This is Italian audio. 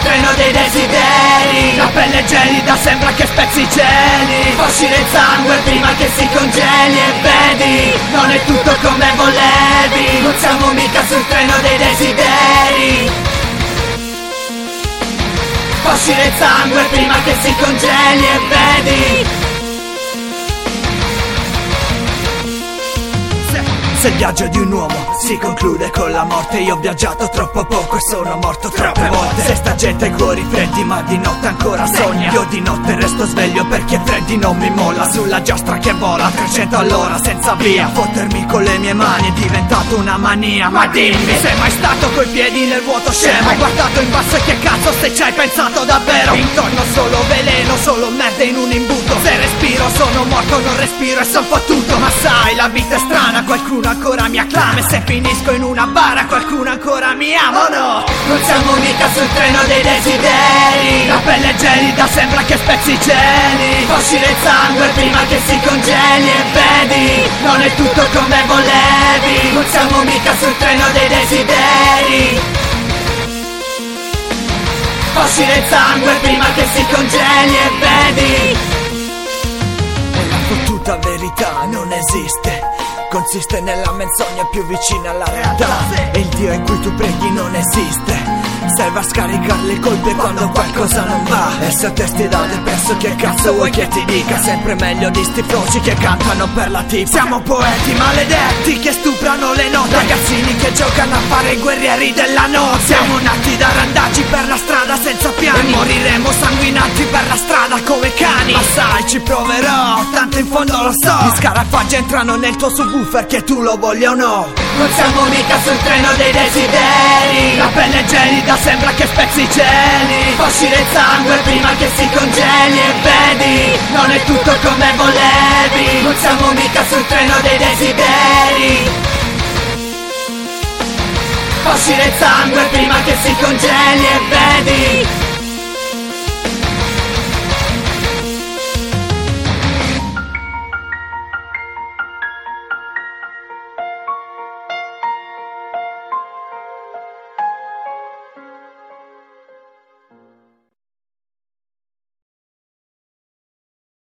treno dei desideri. La pelle gelida sembra che spezzi i cieli. Fa uscire il sangue prima che si congeli. E vedi, non è tutto come volevi. Non siamo mica sul treno dei desideri. Fa uscire il sangue prima che si congeli. E vedi, se il viaggio di un uomo si conclude con la morte, io ho viaggiato troppo poco e sono morto troppe volte. Se sta gente ai cuori freddi ma di notte ancora sogna, io di notte resto sveglio perché freddi non mi molla. Sulla giostra che vola a 300 all'ora senza via, fottermi con le mie mani è diventato una mania. Ma dimmi, sei mai stato coi piedi nel vuoto scemo? Hai guardato in basso e che cazzo se ci hai pensato davvero? Intorno solo veleno, solo merda in un imbuto. Se respiro sono morto, non respiro e son fottuto. Ma sai, la vita è strana, qualcuno ancora mi acclama. E se finisco in una bara qualcuno ancora mi ama o no? non siamo mica sul treno dei desideri. La pelle gelida sembra che spezzi i cieli. Fa uscire il sangue prima che si congeli. E vedi, non è tutto come volevi. Non siamo mica sul treno dei desideri. Fa uscire il sangue prima che si congeli. E vedi, e la fottuta verità non esiste, consiste nella menzogna più vicina alla realtà. E il Dio in cui tu preghi non esiste, serve a scaricare le colpe quando qualcosa non va. E se testi da depresso che cazzo vuoi che ti dica? Sempre meglio di sti froci che cantano per la tipa. Siamo poeti maledetti che stuprano le note, ragazzini che giocano a fare i guerrieri della notte. Siamo nati da randaggi per la strada senza piani, e moriremo sanguinati per la strada come cani. Ma sai, ci proverò, tanto in fondo lo so, gli scarafaggi entrano nel tuo subwoofer che tu lo voglia o no. non siamo mica sul treno dei desideri. La pelle gelida sembra che spezzi i cieli. Fa uscire il sangue prima che si congeli. E vedi, non è tutto come volevi. Non siamo mica sul treno dei desideri. Fa uscire il sangue prima che si congeli. E vedi,